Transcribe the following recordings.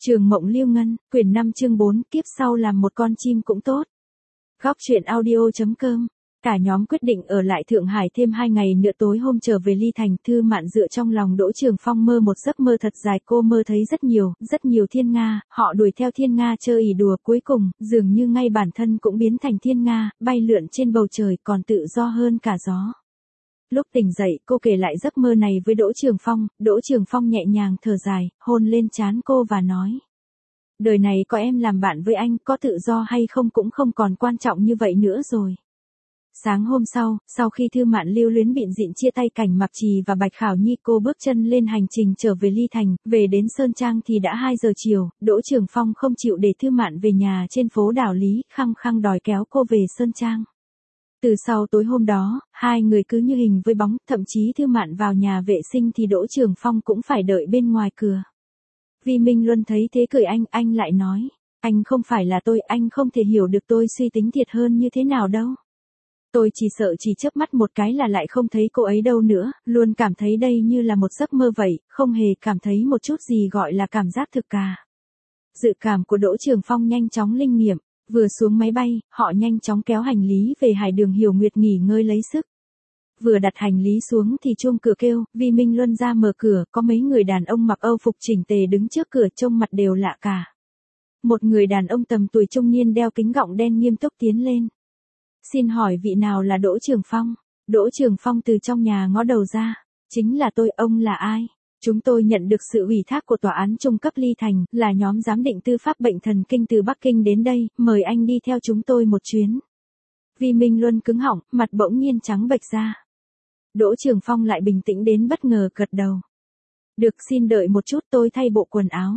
Trường Mộng Liêu Ngân, quyển 5 chương 4, kiếp sau làm một con chim cũng tốt. Góc truyện audio.com. Cả nhóm quyết định ở lại Thượng Hải thêm 2 ngày nữa. Tối hôm trở về Ly Thành, Thư Mạn dựa trong lòng Đỗ Trường Phong mơ một giấc mơ thật dài. Cô mơ thấy rất nhiều thiên nga, họ đuổi theo thiên nga chơi ỉ đùa, cuối cùng, dường như ngay bản thân cũng biến thành thiên nga, bay lượn trên bầu trời còn tự do hơn cả gió. Lúc tỉnh dậy, cô kể lại giấc mơ này với Đỗ Trường Phong nhẹ nhàng thở dài, hôn lên trán cô và nói. Đời này có em làm bạn với anh, có tự do hay không cũng không còn quan trọng như vậy nữa rồi. Sáng hôm sau khi Thư Mạn lưu luyến bịn dịn chia tay Cảnh Mặc Trì và Bạch Khảo Nhi, cô bước chân lên hành trình trở về Ly Thành. Về đến Sơn Trang thì đã 2 giờ chiều, Đỗ Trường Phong không chịu để Thư Mạn về nhà trên phố Đảo Lý, khăng khăng đòi kéo cô về Sơn Trang. Từ sau tối hôm đó, hai người cứ như hình với bóng, thậm chí Thư Mạn vào nhà vệ sinh thì Đỗ Trường Phong cũng phải đợi bên ngoài cửa. Vi Minh Luân thấy thế cười anh lại nói, anh không phải là tôi, anh không thể hiểu được tôi suy tính thiệt hơn như thế nào đâu. Tôi chỉ sợ chỉ chớp mắt một cái là lại không thấy cô ấy đâu nữa, luôn cảm thấy đây như là một giấc mơ vậy, không hề cảm thấy một chút gì gọi là cảm giác thực cả. Dự cảm của Đỗ Trường Phong nhanh chóng linh nghiệm. Vừa xuống máy bay, họ nhanh chóng kéo hành lý về Hải Đường Hiểu Nguyệt nghỉ ngơi lấy sức. Vừa đặt hành lý xuống thì chuông cửa kêu, Vi Minh Luân ra mở cửa, có mấy người đàn ông mặc Âu phục chỉnh tề đứng trước cửa, trông mặt đều lạ cả. Một người đàn ông tầm tuổi trung niên đeo kính gọng đen nghiêm túc tiến lên. Xin hỏi vị nào là Đỗ Trường Phong? Đỗ Trường Phong từ trong nhà ngó đầu ra. Chính là tôi, ông là ai? Chúng tôi nhận được sự ủy thác của tòa án trung cấp Ly Thành, là nhóm giám định tư pháp bệnh thần kinh từ Bắc Kinh đến đây, mời anh đi theo chúng tôi một chuyến. Vi Minh Luân cứng họng, mặt bỗng nhiên trắng bệch ra. Đỗ Trường Phong lại bình tĩnh đến bất ngờ gật đầu. Được, xin đợi một chút, tôi thay bộ quần áo.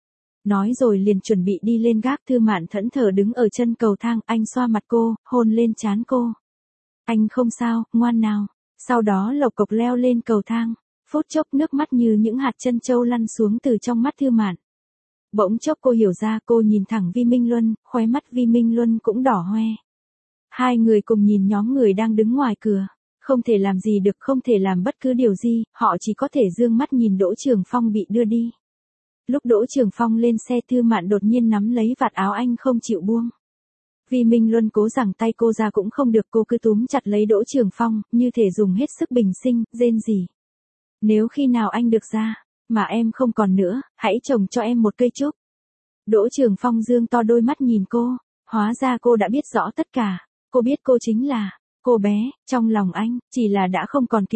Nói rồi liền chuẩn bị đi lên gác. Thư Mạn thẫn thờ đứng ở chân cầu thang, anh xoa mặt cô, hôn lên trán cô. Anh không sao, ngoan nào. Sau đó lộc cộc leo lên cầu thang. Phút chốc nước mắt như những hạt trân châu lăn xuống từ trong mắt Thư Mạn. Bỗng chốc cô hiểu ra, cô nhìn thẳng Vi Minh Luân, khóe mắt Vi Minh Luân cũng đỏ hoe. Hai người cùng nhìn nhóm người đang đứng ngoài cửa. Không thể làm gì được, không thể làm bất cứ điều gì, họ chỉ có thể dương mắt nhìn Đỗ Trường Phong bị đưa đi. Lúc Đỗ Trường Phong lên xe, Thư Mạn đột nhiên nắm lấy vạt áo anh không chịu buông. Vi Minh Luân cố giằng tay cô ra cũng không được, cô cứ túm chặt lấy Đỗ Trường Phong, như thể dùng hết sức bình sinh, rên rỉ. Nếu khi nào anh được ra, mà em không còn nữa, hãy trồng cho em một cây trúc. Đỗ Trường Phong dương to đôi mắt nhìn cô, hóa ra cô đã biết rõ tất cả, cô biết cô chính là cô bé trong lòng anh, chỉ là đã không còn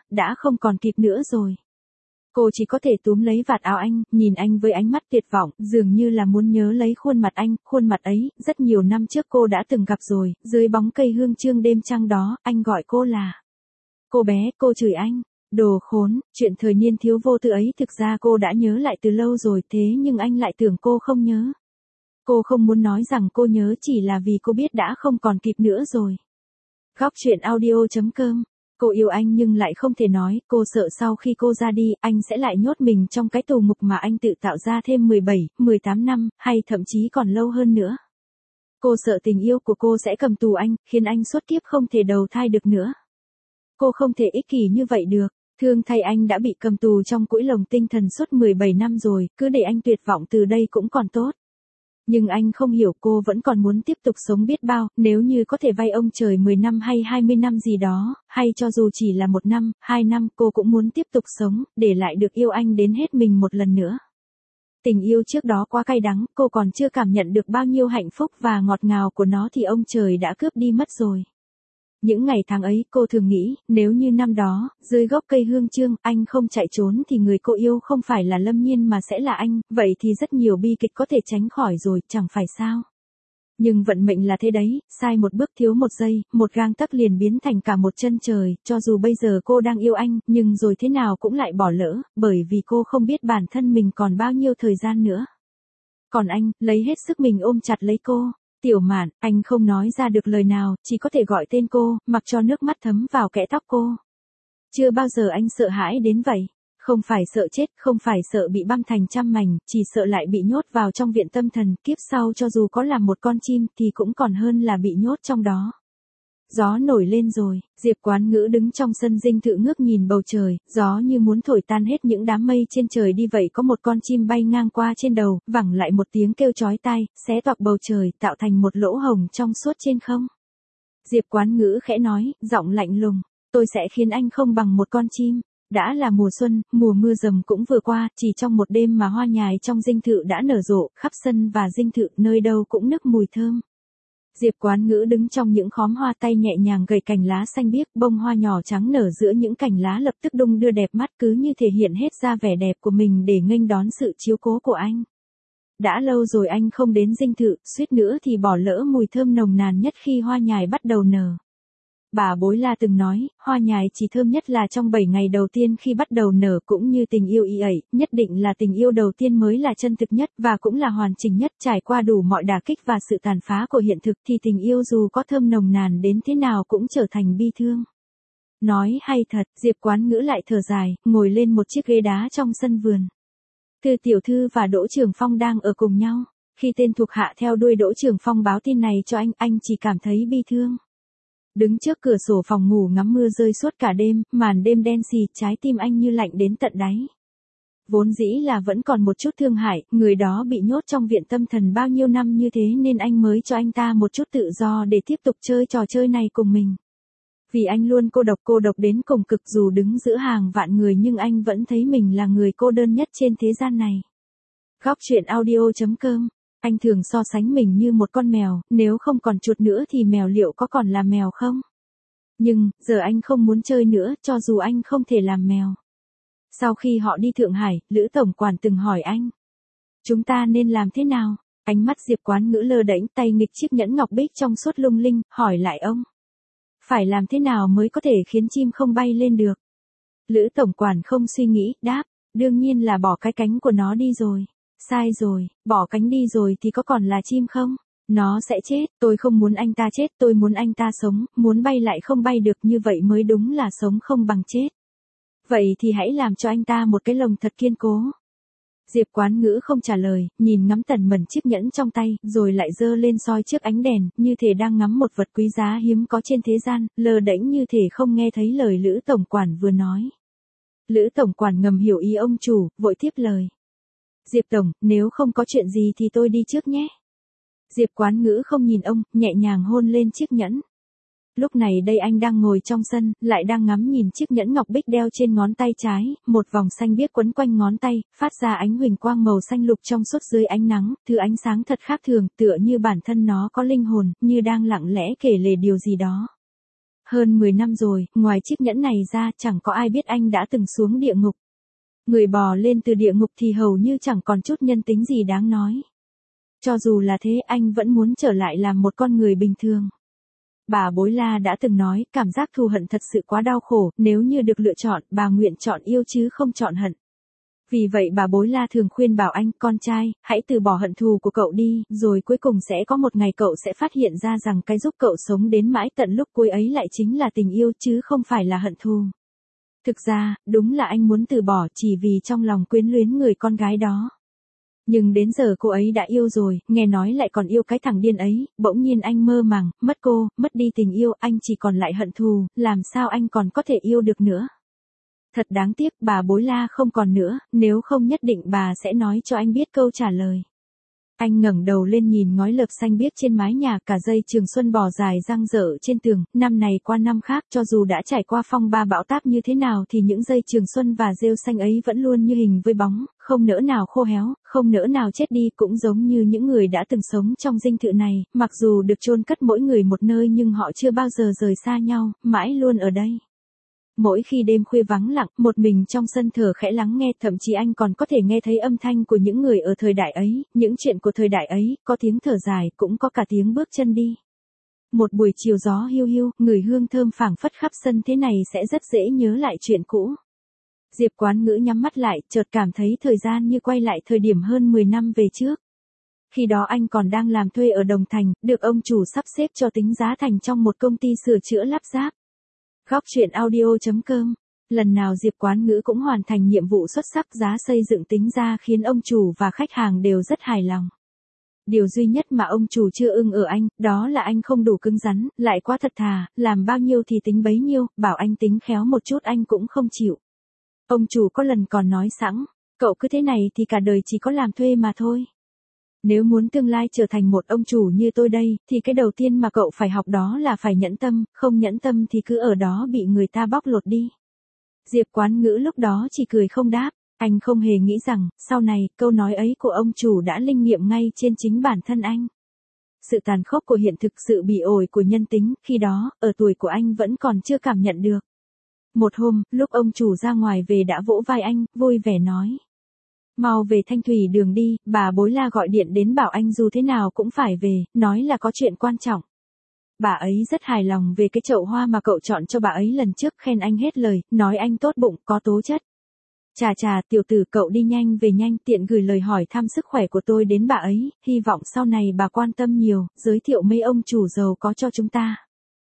kịp nữa rồi. Cô chỉ có thể túm lấy vạt áo anh, nhìn anh với ánh mắt tuyệt vọng, dường như là muốn nhớ lấy khuôn mặt anh, khuôn mặt ấy, rất nhiều năm trước cô đã từng gặp rồi, dưới bóng cây hương trương đêm trăng đó, anh gọi cô là cô bé, cô chửi anh. Đồ khốn, chuyện thời niên thiếu vô tư ấy thực ra cô đã nhớ lại từ lâu rồi, thế nhưng anh lại tưởng cô không nhớ. Cô không muốn nói rằng cô nhớ, chỉ là vì cô biết đã không còn kịp nữa rồi. Góc truyện audio.com. Cô yêu anh nhưng lại không thể nói, cô sợ sau khi cô ra đi, anh sẽ lại nhốt mình trong cái tù ngục mà anh tự tạo ra thêm 17, 18 năm, hay thậm chí còn lâu hơn nữa. Cô sợ tình yêu của cô sẽ cầm tù anh, khiến anh suốt kiếp không thể đầu thai được nữa. Cô không thể ích kỷ như vậy được. Thương thay anh đã bị cầm tù trong cõi lồng tinh thần suốt 17 năm rồi, cứ để anh tuyệt vọng từ đây cũng còn tốt. Nhưng anh không hiểu, cô vẫn còn muốn tiếp tục sống biết bao, nếu như có thể vay ông trời 10 năm hay 20 năm gì đó, hay cho dù chỉ là 1 năm, 2 năm, cô cũng muốn tiếp tục sống, để lại được yêu anh đến hết mình một lần nữa. Tình yêu trước đó quá cay đắng, cô còn chưa cảm nhận được bao nhiêu hạnh phúc và ngọt ngào của nó thì ông trời đã cướp đi mất rồi. Những ngày tháng ấy, cô thường nghĩ, nếu như năm đó, dưới gốc cây hương trương, anh không chạy trốn thì người cô yêu không phải là Lâm Nhiên mà sẽ là anh, vậy thì rất nhiều bi kịch có thể tránh khỏi rồi, chẳng phải sao. Nhưng vận mệnh là thế đấy, sai một bước thiếu một giây, một gang tấc liền biến thành cả một chân trời, cho dù bây giờ cô đang yêu anh, nhưng rồi thế nào cũng lại bỏ lỡ, bởi vì cô không biết bản thân mình còn bao nhiêu thời gian nữa. Còn anh, lấy hết sức mình ôm chặt lấy cô. Tiểu Mạn, anh không nói ra được lời nào, chỉ có thể gọi tên cô, mặc cho nước mắt thấm vào kẽ tóc cô. Chưa bao giờ anh sợ hãi đến vậy. Không phải sợ chết, không phải sợ bị băm thành trăm mảnh, chỉ sợ lại bị nhốt vào trong viện tâm thần, kiếp sau cho dù có làm một con chim thì cũng còn hơn là bị nhốt trong đó. Gió nổi lên rồi, Diệp Quán Ngữ đứng trong sân dinh thự ngước nhìn bầu trời, gió như muốn thổi tan hết những đám mây trên trời đi vậy có một con chim bay ngang qua trên đầu, vẳng lại một tiếng kêu chói tai, xé toạc bầu trời, tạo thành một lỗ hồng trong suốt trên không. Diệp Quán Ngữ khẽ nói, giọng lạnh lùng, tôi sẽ khiến anh không bằng một con chim. Đã là mùa xuân, mùa mưa rầm cũng vừa qua, chỉ trong một đêm mà hoa nhài trong dinh thự đã nở rộ, khắp sân và dinh thự nơi đâu cũng nức mùi thơm. Diệp Quán Ngữ đứng trong những khóm hoa tay nhẹ nhàng gầy cành lá xanh biếc, bông hoa nhỏ trắng nở giữa những cành lá lập tức đung đưa đẹp mắt cứ như thể hiện hết ra vẻ đẹp của mình để nghênh đón sự chiếu cố của anh. Đã lâu rồi anh không đến dinh thự, suýt nữa thì bỏ lỡ mùi thơm nồng nàn nhất khi hoa nhài bắt đầu nở. Bà Bối La từng nói, hoa nhài chỉ thơm nhất là trong 7 ngày đầu tiên khi bắt đầu nở cũng như tình yêu ý ấy, nhất định là tình yêu đầu tiên mới là chân thực nhất và cũng là hoàn chỉnh nhất, trải qua đủ mọi đả kích và sự tàn phá của hiện thực thì tình yêu dù có thơm nồng nàn đến thế nào cũng trở thành bi thương. Nói hay thật, Diệp Quán Ngữ lại thở dài, ngồi lên một chiếc ghế đá trong sân vườn. Thư tiểu thư và Đỗ Trường Phong đang ở cùng nhau, khi tên thuộc hạ theo đuôi Đỗ Trường Phong báo tin này cho anh chỉ cảm thấy bi thương. Đứng trước cửa sổ phòng ngủ ngắm mưa rơi suốt cả đêm, màn đêm đen xì, trái tim anh như lạnh đến tận đáy. Vốn dĩ là vẫn còn một chút thương hại, người đó bị nhốt trong viện tâm thần bao nhiêu năm như thế nên anh mới cho anh ta một chút tự do để tiếp tục chơi trò chơi này cùng mình. Vì anh luôn cô độc đến cùng cực dù đứng giữa hàng vạn người nhưng anh vẫn thấy mình là người cô đơn nhất trên thế gian này. Góc truyện audio.com. Anh thường so sánh mình như một con mèo, nếu không còn chuột nữa thì mèo liệu có còn là mèo không? Nhưng, giờ anh không muốn chơi nữa, cho dù anh không thể làm mèo. Sau khi họ đi Thượng Hải, Lữ tổng quản từng hỏi anh. Chúng ta nên làm thế nào? Ánh mắt Diệp Quán Ngữ lơ đễnh, tay nghịch chiếc nhẫn ngọc bích trong suốt lung linh, hỏi lại ông. Phải làm thế nào mới có thể khiến chim không bay lên được? Lữ tổng quản không suy nghĩ, đáp, đương nhiên là bỏ cái cánh của nó đi rồi. Sai rồi, bỏ cánh đi rồi thì có còn là chim không? Nó sẽ chết, tôi không muốn anh ta chết, tôi muốn anh ta sống, muốn bay lại không bay được như vậy mới đúng là sống không bằng chết. Vậy thì hãy làm cho anh ta một cái lồng thật kiên cố. Diệp Quán Ngữ không trả lời, nhìn ngắm tần mẩn chiếc nhẫn trong tay, rồi lại giơ lên soi trước ánh đèn, như thể đang ngắm một vật quý giá hiếm có trên thế gian, lơ đễnh như thể không nghe thấy lời Lữ tổng quản vừa nói. Lữ tổng quản ngầm hiểu ý ông chủ, vội tiếp lời. Diệp tổng, nếu không có chuyện gì thì tôi đi trước nhé. Diệp Quán Ngữ không nhìn ông, nhẹ nhàng hôn lên chiếc nhẫn. Lúc này đây anh đang ngồi trong sân, lại đang ngắm nhìn chiếc nhẫn ngọc bích đeo trên ngón tay trái, một vòng xanh biếc quấn quanh ngón tay, phát ra ánh huỳnh quang màu xanh lục trong suốt dưới ánh nắng, thứ ánh sáng thật khác thường, tựa như bản thân nó có linh hồn, như đang lặng lẽ kể lể điều gì đó. Hơn 10 năm rồi, ngoài chiếc nhẫn này ra, chẳng có ai biết anh đã từng xuống địa ngục. Người bò lên từ địa ngục thì hầu như chẳng còn chút nhân tính gì đáng nói. Cho dù là thế anh vẫn muốn trở lại làm một con người bình thường. Bà Bối La đã từng nói, cảm giác thù hận thật sự quá đau khổ, nếu như được lựa chọn, bà nguyện chọn yêu chứ không chọn hận. Vì vậy bà Bối La thường khuyên bảo anh, con trai, hãy từ bỏ hận thù của cậu đi, rồi cuối cùng sẽ có một ngày cậu sẽ phát hiện ra rằng cái giúp cậu sống đến mãi tận lúc cuối ấy lại chính là tình yêu chứ không phải là hận thù. Thực ra, đúng là anh muốn từ bỏ chỉ vì trong lòng quyến luyến người con gái đó. Nhưng đến giờ cô ấy đã yêu rồi, nghe nói lại còn yêu cái thằng điên ấy, bỗng nhiên anh mơ màng, mất cô, mất đi tình yêu, anh chỉ còn lại hận thù, làm sao anh còn có thể yêu được nữa. Thật đáng tiếc, bà Bối La không còn nữa, nếu không nhất định bà sẽ nói cho anh biết câu trả lời. Anh ngẩng đầu lên nhìn ngói lợp xanh biếc trên mái nhà, cả dây trường xuân bò dài dang dở trên tường, năm này qua năm khác, cho dù đã trải qua phong ba bão táp như thế nào thì những dây trường xuân và rêu xanh ấy vẫn luôn như hình với bóng, không nỡ nào khô héo, không nỡ nào chết đi, cũng giống như những người đã từng sống trong dinh thự này, mặc dù được chôn cất mỗi người một nơi nhưng họ chưa bao giờ rời xa nhau, mãi luôn ở đây. Mỗi khi đêm khuya vắng lặng, một mình trong sân thờ khẽ lắng nghe, thậm chí anh còn có thể nghe thấy âm thanh của những người ở thời đại ấy, những chuyện của thời đại ấy, có tiếng thở dài, cũng có cả tiếng bước chân đi. Một buổi chiều gió hiu hiu, người hương thơm phảng phất khắp sân thế này sẽ rất dễ nhớ lại chuyện cũ. Diệp Quán Ngữ nhắm mắt lại, chợt cảm thấy thời gian như quay lại thời điểm hơn 10 năm về trước. Khi đó anh còn đang làm thuê ở Đồng Thành, được ông chủ sắp xếp cho tính giá thành trong một công ty sửa chữa lắp ráp. Góc truyện audio.com. Lần nào Diệp Quán Ngữ cũng hoàn thành nhiệm vụ xuất sắc, giá xây dựng tính ra khiến ông chủ và khách hàng đều rất hài lòng. Điều duy nhất mà ông chủ chưa ưng ở anh, đó là anh không đủ cứng rắn, lại quá thật thà, làm bao nhiêu thì tính bấy nhiêu, bảo anh tính khéo một chút anh cũng không chịu. Ông chủ có lần còn nói sẵn, cậu cứ thế này thì cả đời chỉ có làm thuê mà thôi. Nếu muốn tương lai trở thành một ông chủ như tôi đây, thì cái đầu tiên mà cậu phải học đó là phải nhẫn tâm, không nhẫn tâm thì cứ ở đó bị người ta bóc lột đi. Diệp Quán Ngữ lúc đó chỉ cười không đáp, anh không hề nghĩ rằng, sau này, câu nói ấy của ông chủ đã linh nghiệm ngay trên chính bản thân anh. Sự tàn khốc của hiện thực, sự bị ổi của nhân tính, khi đó, ở tuổi của anh vẫn còn chưa cảm nhận được. Một hôm, lúc ông chủ ra ngoài về đã vỗ vai anh, vui vẻ nói. Mau về Thanh Thủy Đường đi, bà Bối La gọi điện đến bảo anh dù thế nào cũng phải về, nói là có chuyện quan trọng. Bà ấy rất hài lòng về cái chậu hoa mà cậu chọn cho bà ấy lần trước, khen anh hết lời, nói anh tốt bụng, có tố chất. Chà chà, tiểu tử cậu đi nhanh về nhanh, tiện gửi lời hỏi thăm sức khỏe của tôi đến bà ấy, hy vọng sau này bà quan tâm nhiều, giới thiệu mấy ông chủ giàu có cho chúng ta.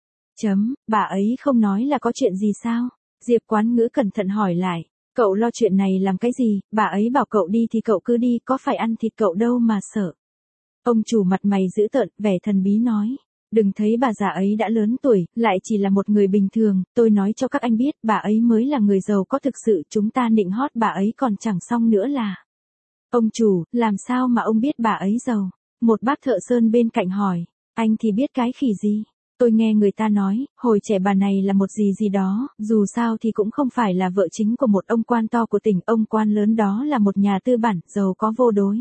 Bà ấy không nói là có chuyện gì sao? Diệp Quán Ngữ cẩn thận hỏi lại. Cậu lo chuyện này làm cái gì, bà ấy bảo cậu đi thì cậu cứ đi, có phải ăn thịt cậu đâu mà sợ. Ông chủ mặt mày dữ tợn, vẻ thần bí nói. Đừng thấy bà già ấy đã lớn tuổi, lại chỉ là một người bình thường, tôi nói cho các anh biết, bà ấy mới là người giàu có thực sự, chúng ta nịnh hót bà ấy còn chẳng xong nữa là. Ông chủ, làm sao mà ông biết bà ấy giàu? Một bác thợ sơn bên cạnh hỏi, anh thì biết cái khỉ gì? Tôi nghe người ta nói, hồi trẻ bà này là một gì gì đó, dù sao thì cũng không phải là vợ chính của một ông quan to của tỉnh, ông quan lớn đó là một nhà tư bản, giàu có vô đối.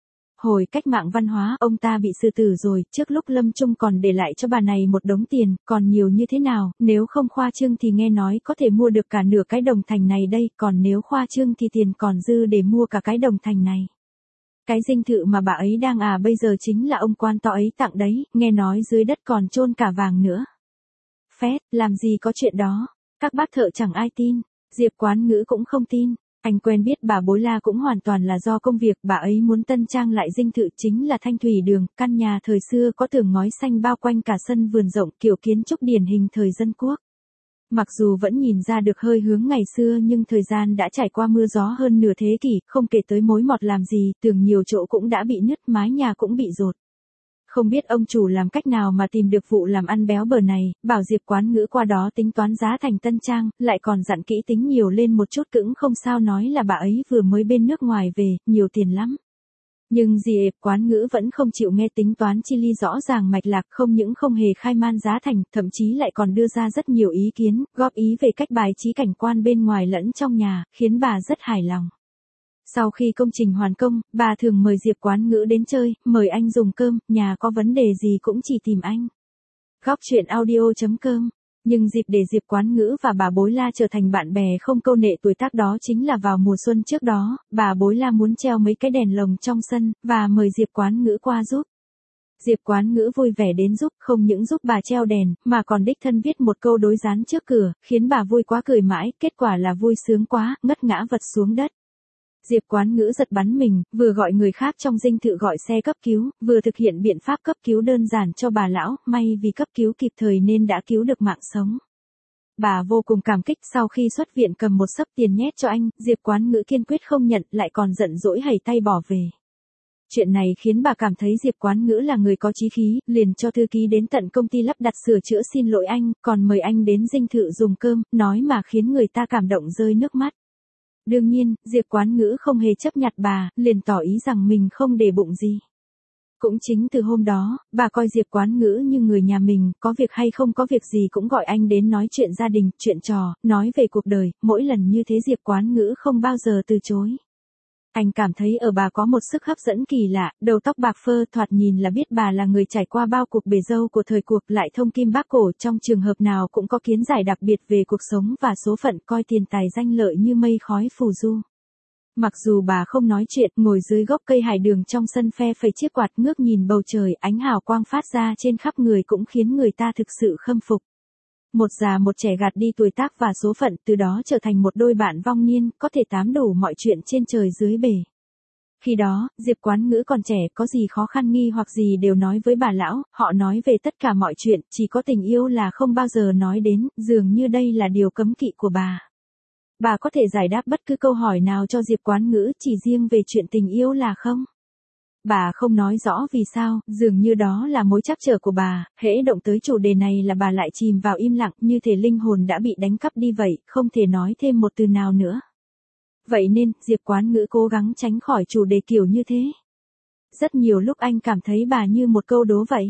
Hồi cách mạng văn hóa, ông ta bị xử tử rồi, trước lúc lâm chung còn để lại cho bà này một đống tiền, còn nhiều như thế nào, nếu không khoa trương thì nghe nói có thể mua được cả nửa cái đồng thành này đây, còn nếu khoa trương thì tiền còn dư để mua cả cái đồng thành này. Cái dinh thự mà bà ấy đang bây giờ chính là ông quan to ấy tặng đấy, nghe nói dưới đất còn chôn cả vàng nữa. Phét, làm gì có chuyện đó, các bác thợ chẳng ai tin, Diệp Quán Ngữ cũng không tin. Anh quen biết bà Bối La cũng hoàn toàn là do công việc, bà ấy muốn tân trang lại dinh thự chính là Thanh Thủy Đường, căn nhà thời xưa có tường ngói xanh bao quanh cả sân vườn rộng, kiểu kiến trúc điển hình thời dân quốc. Mặc dù vẫn nhìn ra được hơi hướng ngày xưa nhưng thời gian đã trải qua mưa gió hơn nửa thế kỷ, không kể tới mối mọt làm gì, tường nhiều chỗ cũng đã bị nứt, mái nhà cũng bị dột. Không biết ông chủ làm cách nào mà tìm được vụ làm ăn béo bở này, bảo Diệp Quán Ngữ qua đó tính toán giá thành tân trang, lại còn dặn kỹ tính nhiều lên một chút, cũng không sao, nói là bà ấy vừa mới bên nước ngoài về, nhiều tiền lắm. Nhưng Diệp Quán Ngữ vẫn không chịu nghe, tính toán chi ly rõ ràng mạch lạc, không những không hề khai man giá thành, thậm chí lại còn đưa ra rất nhiều ý kiến, góp ý về cách bài trí cảnh quan bên ngoài lẫn trong nhà, khiến bà rất hài lòng. Sau khi công trình hoàn công, bà thường mời Diệp Quán Ngữ đến chơi, mời anh dùng cơm, nhà có vấn đề gì cũng chỉ tìm anh. Góc chuyện audio.com. Nhưng dịp để Diệp Quán Ngữ và bà Bối La trở thành bạn bè không câu nệ tuổi tác đó chính là vào mùa xuân trước đó, bà Bối La muốn treo mấy cái đèn lồng trong sân, và mời Diệp Quán Ngữ qua giúp. Diệp Quán Ngữ vui vẻ đến giúp, không những giúp bà treo đèn, mà còn đích thân viết một câu đối dán trước cửa, khiến bà vui quá cười mãi, kết quả là vui sướng quá, ngất ngã vật xuống đất. Diệp Quán Ngữ giật bắn mình, vừa gọi người khác trong dinh thự gọi xe cấp cứu, vừa thực hiện biện pháp cấp cứu đơn giản cho bà lão, may vì cấp cứu kịp thời nên đã cứu được mạng sống. Bà vô cùng cảm kích, sau khi xuất viện cầm một xấp tiền nhét cho anh, Diệp Quán Ngữ kiên quyết không nhận, lại còn giận dỗi hầy tay bỏ về. Chuyện này khiến bà cảm thấy Diệp Quán Ngữ là người có chí khí, liền cho thư ký đến tận công ty lắp đặt sửa chữa xin lỗi anh, còn mời anh đến dinh thự dùng cơm, nói mà khiến người ta cảm động rơi nước mắt. Đương nhiên, Diệp Quán Ngữ không hề chấp nhặt bà, liền tỏ ý rằng mình không để bụng gì. Cũng chính từ hôm đó, bà coi Diệp Quán Ngữ như người nhà mình, có việc hay không có việc gì cũng gọi anh đến nói chuyện gia đình, chuyện trò, nói về cuộc đời, mỗi lần như thế Diệp Quán Ngữ không bao giờ từ chối. Anh cảm thấy ở bà có một sức hấp dẫn kỳ lạ, đầu tóc bạc phơ, thoạt nhìn là biết bà là người trải qua bao cuộc bể dâu của thời cuộc, lại thông kim bác cổ, trong trường hợp nào cũng có kiến giải đặc biệt về cuộc sống và số phận, coi tiền tài danh lợi như mây khói phù du. Mặc dù bà không nói chuyện, ngồi dưới gốc cây hải đường trong sân phe phẩy chiếc quạt, ngước nhìn bầu trời, ánh hào quang phát ra trên khắp người cũng khiến người ta thực sự khâm phục. Một già một trẻ gạt đi tuổi tác và số phận, từ đó trở thành một đôi bạn vong niên, có thể tám đủ mọi chuyện trên trời dưới bể. Khi đó, Diệp Quán Ngữ còn trẻ, có gì khó khăn nghi hoặc gì đều nói với bà lão, họ nói về tất cả mọi chuyện, chỉ có tình yêu là không bao giờ nói đến, dường như đây là điều cấm kỵ của bà. Bà có thể giải đáp bất cứ câu hỏi nào cho Diệp Quán Ngữ, chỉ riêng về chuyện tình yêu là không. Bà không nói rõ vì sao, dường như đó là mối trắc trở của bà, hễ động tới chủ đề này là bà lại chìm vào im lặng, như thể linh hồn đã bị đánh cắp đi vậy, không thể nói thêm một từ nào nữa. Vậy nên, Diệp Quán Ngữ cố gắng tránh khỏi chủ đề kiểu như thế. Rất nhiều lúc anh cảm thấy bà như một câu đố vậy.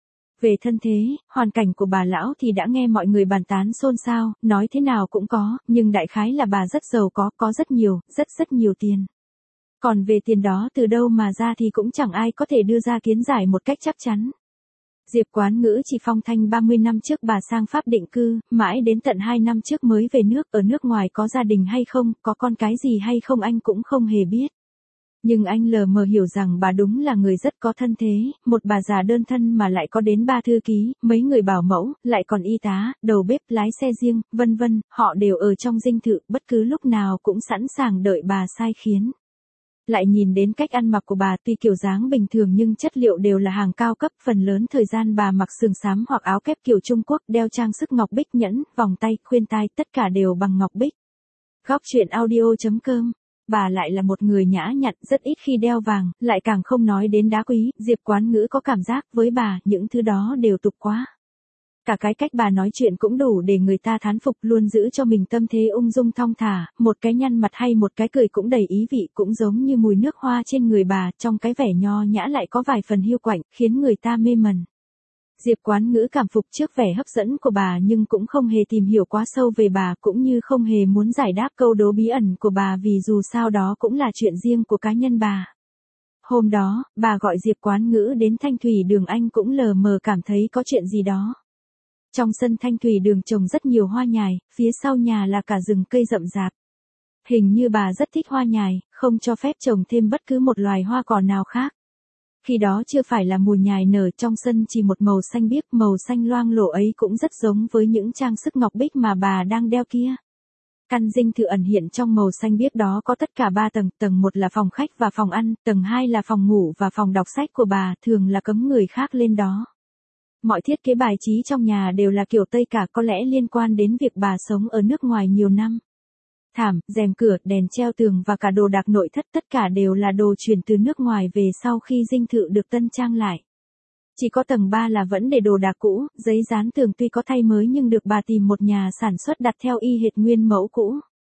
Về thân thế, hoàn cảnh của bà lão thì đã nghe mọi người bàn tán xôn xao, nói thế nào cũng có, nhưng đại khái là bà rất giàu có rất nhiều, rất nhiều tiền. Còn về tiền đó từ đâu mà ra thì cũng chẳng ai có thể đưa ra kiến giải một cách chắc chắn. Diệp Quán Ngữ chỉ phong thanh 30 năm trước bà sang Pháp định cư, mãi đến tận 2 năm trước mới về nước, ở nước ngoài có gia đình hay không, có con cái gì hay không anh cũng không hề biết. Nhưng anh lờ mờ hiểu rằng bà đúng là người rất có thân thế, một bà già đơn thân mà lại có đến 3 thư ký, mấy người bảo mẫu, lại còn y tá, đầu bếp, lái xe riêng, vân vân, họ đều ở trong dinh thự, bất cứ lúc nào cũng sẵn sàng đợi bà sai khiến. Lại nhìn đến cách ăn mặc của bà tuy kiểu dáng bình thường nhưng chất liệu đều là hàng cao cấp, phần lớn thời gian bà mặc sườn xám hoặc áo kép kiểu Trung Quốc, đeo trang sức ngọc bích, nhẫn, vòng tay, khuyên tai, tất cả đều bằng ngọc bích. Góc truyện audio.com. Bà lại là một người nhã nhặn, rất ít khi đeo vàng, lại càng không nói đến đá quý, Diệp Quán Ngữ có cảm giác với bà, những thứ đó đều tục quá. Cả cái cách bà nói chuyện cũng đủ để người ta thán phục, luôn giữ cho mình tâm thế ung dung thong thả, một cái nhăn mặt hay một cái cười cũng đầy ý vị, cũng giống như mùi nước hoa trên người bà, trong cái vẻ nho nhã lại có vài phần hiu quạnh, khiến người ta mê mẩn. Diệp Quán Ngữ cảm phục trước vẻ hấp dẫn của bà nhưng cũng không hề tìm hiểu quá sâu về bà, cũng như không hề muốn giải đáp câu đố bí ẩn của bà vì dù sao đó cũng là chuyện riêng của cá nhân bà. Hôm đó, bà gọi Diệp Quán Ngữ đến Thanh Thủy Đường, anh cũng lờ mờ cảm thấy có chuyện gì đó. Trong sân Thanh Thủy Đường trồng rất nhiều hoa nhài, phía sau nhà là cả rừng cây rậm rạp. Hình như bà rất thích hoa nhài, không cho phép trồng thêm bất cứ một loài hoa cỏ nào khác. Khi đó chưa phải là mùa nhài nở, trong sân chỉ một màu xanh biếc, màu xanh loang lổ ấy cũng rất giống với những trang sức ngọc bích mà bà đang đeo kia. Căn dinh thự ẩn hiện trong màu xanh biếc đó có tất cả 3 tầng, tầng 1 là phòng khách và phòng ăn, tầng 2 là phòng ngủ và phòng đọc sách của bà, thường là cấm người khác lên đó. Mọi thiết kế bài trí trong nhà đều là kiểu Tây cả, có lẽ liên quan đến việc bà sống ở nước ngoài nhiều năm. Thảm, rèm cửa, đèn treo tường và cả đồ đạc nội thất tất cả đều là đồ chuyển từ nước ngoài về sau khi dinh thự được tân trang lại. Chỉ có tầng 3 là vẫn để đồ đạc cũ, giấy dán tường tuy có thay mới nhưng được bà tìm một nhà sản xuất đặt theo y hệt nguyên mẫu cũ.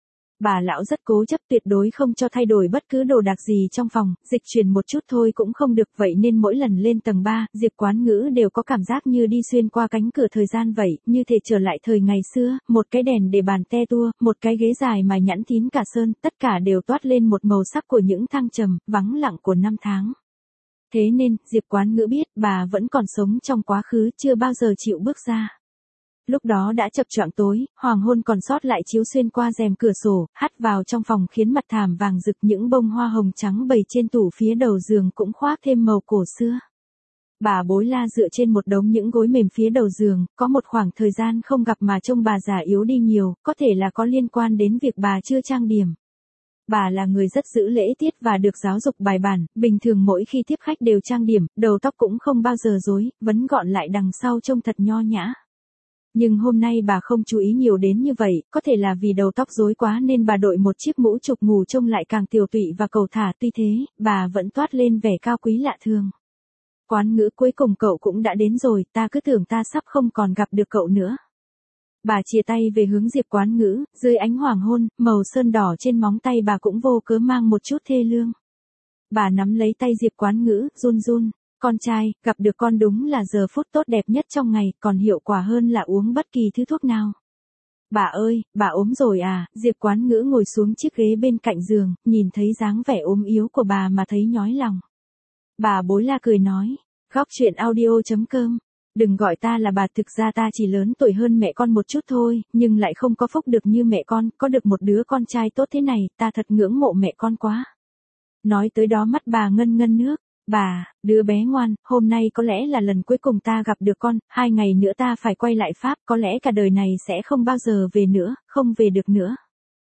Bà lão rất cố chấp, tuyệt đối không cho thay đổi bất cứ đồ đạc gì trong phòng, dịch chuyển một chút thôi cũng không được, vậy nên mỗi lần lên tầng 3, Diệp Quán Ngữ đều có cảm giác như đi xuyên qua cánh cửa thời gian vậy, như thể trở lại thời ngày xưa, một cái đèn để bàn te tua, một cái ghế dài mà nhẵn thín cả sơn, tất cả đều toát lên một màu sắc của những thăng trầm, vắng lặng của năm tháng. Thế nên, Diệp Quán Ngữ biết bà vẫn còn sống trong quá khứ, chưa bao giờ chịu bước ra. Lúc đó đã chập choạng tối, hoàng hôn còn sót lại chiếu xuyên qua rèm cửa sổ, hắt vào trong phòng khiến mặt thảm vàng rực, những bông hoa hồng trắng bày trên tủ phía đầu giường cũng khoác thêm màu cổ xưa. Bà Bối La dựa trên một đống những gối mềm phía đầu giường, có một khoảng thời gian không gặp mà trông bà già yếu đi nhiều, có thể là có liên quan đến việc bà chưa trang điểm. Bà là người rất giữ lễ tiết và được giáo dục bài bản, bình thường mỗi khi tiếp khách đều trang điểm, đầu tóc cũng không bao giờ rối, vấn gọn lại đằng sau trông thật nho nhã. Nhưng hôm nay bà không chú ý nhiều đến như vậy, có thể là vì đầu tóc rối quá nên bà đội một chiếc mũ trục ngủ trông lại càng tiều tụy và cầu thả, tuy thế, bà vẫn toát lên vẻ cao quý lạ thường. Quán Ngữ, cuối cùng cậu cũng đã đến rồi, ta cứ tưởng ta sắp không còn gặp được cậu nữa. Bà chia tay về hướng Diệp Quán Ngữ, dưới ánh hoàng hôn, màu sơn đỏ trên móng tay bà cũng vô cớ mang một chút thê lương. Bà nắm lấy tay Diệp Quán Ngữ, run run. Con trai, gặp được con đúng là giờ phút tốt đẹp nhất trong ngày, còn hiệu quả hơn là uống bất kỳ thứ thuốc nào. Bà ơi, bà ốm rồi à? Diệp Quán Ngữ ngồi xuống chiếc ghế bên cạnh giường, nhìn thấy dáng vẻ ốm yếu của bà mà thấy nhói lòng. Bà Bối La cười nói, góc truyện audio.com. Đừng gọi ta là bà, thực ra ta chỉ lớn tuổi hơn mẹ con một chút thôi, nhưng lại không có phúc được như mẹ con, có được một đứa con trai tốt thế này, ta thật ngưỡng mộ mẹ con quá. Nói tới đó mắt bà ngân ngân nước. Bà, đứa bé ngoan, hôm nay có lẽ là lần cuối cùng ta gặp được con, 2 ngày nữa ta phải quay lại Pháp, có lẽ cả đời này sẽ không bao giờ về nữa, không về được nữa.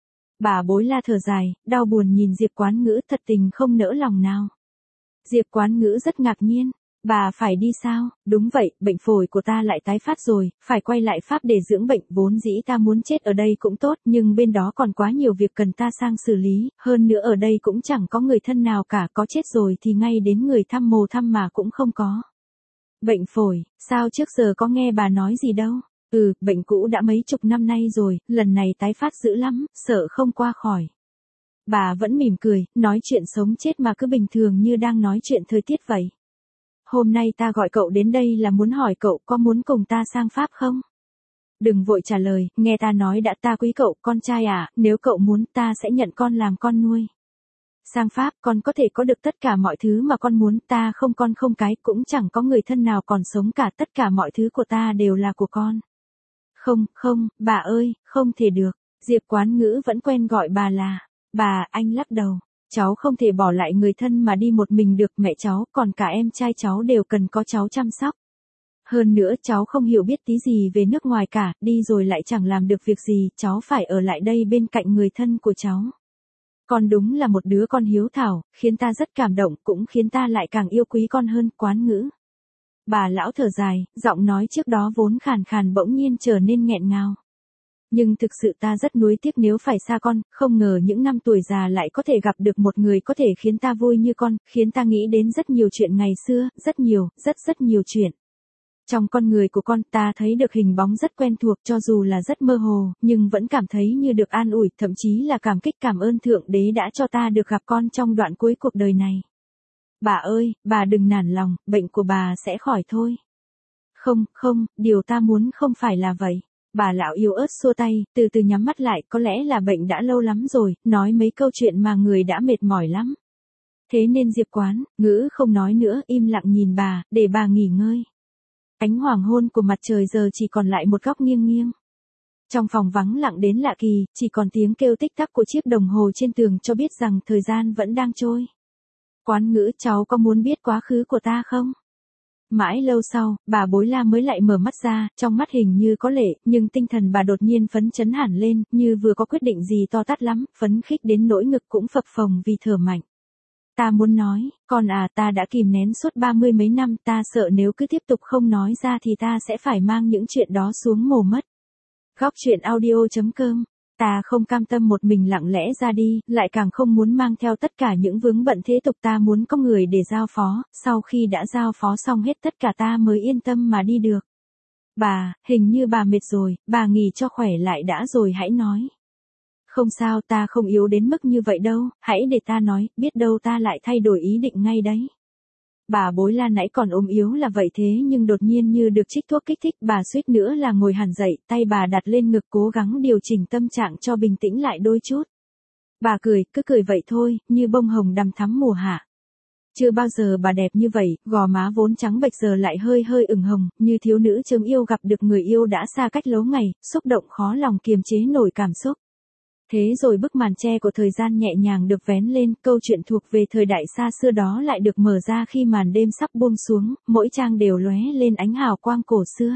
Bà Bối La thở dài, đau buồn nhìn Diệp Quán Ngữ, thật tình không nỡ lòng nào. Diệp Quán Ngữ rất ngạc nhiên, Bà phải đi sao? Đúng vậy, bệnh phổi của ta lại tái phát rồi, phải quay lại Pháp để dưỡng bệnh, vốn dĩ ta muốn chết ở đây cũng tốt, nhưng bên đó còn quá nhiều việc cần ta sang xử lý, hơn nữa ở đây cũng chẳng có người thân nào cả, có chết rồi thì ngay đến người thăm mồ thăm mà cũng không có. Bệnh phổi, sao trước giờ có nghe bà nói gì đâu? Bệnh cũ đã mấy chục năm nay rồi, lần này tái phát dữ lắm, sợ không qua khỏi. Bà vẫn mỉm cười, nói chuyện sống chết mà cứ bình thường như đang nói chuyện thời tiết vậy. Hôm nay ta gọi cậu đến đây là muốn hỏi cậu có muốn cùng ta sang Pháp không? Đừng vội trả lời, nghe ta nói đã, ta quý cậu, con trai à, nếu cậu muốn ta sẽ nhận con làm con nuôi. Sang Pháp con có thể có được tất cả mọi thứ mà con muốn, ta không con không cái, cũng chẳng có người thân nào còn sống cả, tất cả mọi thứ của ta đều là của con. Không, bà ơi, không thể được. Diệp Quán Ngữ vẫn quen gọi bà là bà. Anh lắc đầu. Cháu không thể bỏ lại người thân mà đi một mình được, mẹ cháu, còn cả em trai cháu đều cần có cháu chăm sóc. Hơn nữa cháu không hiểu biết tí gì về nước ngoài cả, đi rồi lại chẳng làm được việc gì, cháu phải ở lại đây bên cạnh người thân của cháu. Con đúng là một đứa con hiếu thảo, khiến ta rất cảm động, cũng khiến ta lại càng yêu quý con hơn. Quán Ngữ. Bà lão thở dài, giọng nói trước đó vốn khàn khàn bỗng nhiên trở nên nghẹn ngào. Nhưng thực sự ta rất nuối tiếc nếu phải xa con, không ngờ những năm tuổi già lại có thể gặp được một người có thể khiến ta vui như con, khiến ta nghĩ đến rất nhiều chuyện ngày xưa, rất nhiều, rất nhiều chuyện. Trong con người của con ta thấy được hình bóng rất quen thuộc, cho dù là rất mơ hồ, nhưng vẫn cảm thấy như được an ủi, thậm chí là cảm kích, cảm ơn Thượng Đế đã cho ta được gặp con trong đoạn cuối cuộc đời này. Bà ơi, bà đừng nản lòng, bệnh của bà sẽ khỏi thôi. Không, điều ta muốn không phải là vậy. Bà lão yếu ớt xua tay, từ từ nhắm mắt lại, có lẽ là bệnh đã lâu lắm rồi, nói mấy câu chuyện mà người đã mệt mỏi lắm. Thế nên Diệp Quán Ngữ không nói nữa, im lặng nhìn bà, để bà nghỉ ngơi. Ánh hoàng hôn của mặt trời giờ chỉ còn lại một góc nghiêng nghiêng. Trong phòng vắng lặng đến lạ kỳ, chỉ còn tiếng kêu tích tắc của chiếc đồng hồ trên tường cho biết rằng thời gian vẫn đang trôi. Quán Ngữ, cháu có muốn biết quá khứ của ta không? Mãi lâu sau, bà Bối La mới lại mở mắt ra, trong mắt hình như có lệ, nhưng tinh thần bà đột nhiên phấn chấn hẳn lên, như vừa có quyết định gì to tát lắm, phấn khích đến nỗi ngực cũng phập phồng vì thở mạnh. Ta muốn nói, con à, ta đã kìm nén suốt 30 mấy năm, ta sợ nếu cứ tiếp tục không nói ra thì ta sẽ phải mang những chuyện đó xuống mồ mất. Góc truyện audio.com. Ta không cam tâm một mình lặng lẽ ra đi, lại càng không muốn mang theo tất cả những vướng bận thế tục, ta muốn có người để giao phó, sau khi đã giao phó xong hết tất cả ta mới yên tâm mà đi được. Bà, hình như bà mệt rồi, bà nghỉ cho khỏe lại đã rồi hãy nói. Không sao, ta không yếu đến mức như vậy đâu, hãy để ta nói, biết đâu ta lại thay đổi ý định ngay đấy. Bà Bối La nãy còn ốm yếu là vậy thế nhưng đột nhiên như được trích thuốc kích thích, bà suýt nữa là ngồi hẳn dậy, tay bà đặt lên ngực cố gắng điều chỉnh tâm trạng cho bình tĩnh lại đôi chút. Bà cười, cứ cười vậy thôi, như bông hồng đằm thắm mùa hạ. Chưa bao giờ bà đẹp như vậy, gò má vốn trắng bệch giờ lại hơi ửng hồng, như thiếu nữ chớm yêu gặp được người yêu đã xa cách lâu ngày, xúc động khó lòng kiềm chế nổi cảm xúc. Thế rồi bức màn che của thời gian nhẹ nhàng được vén lên, câu chuyện thuộc về thời đại xa xưa đó lại được mở ra khi màn đêm sắp buông xuống, mỗi trang đều lóe lên ánh hào quang cổ xưa.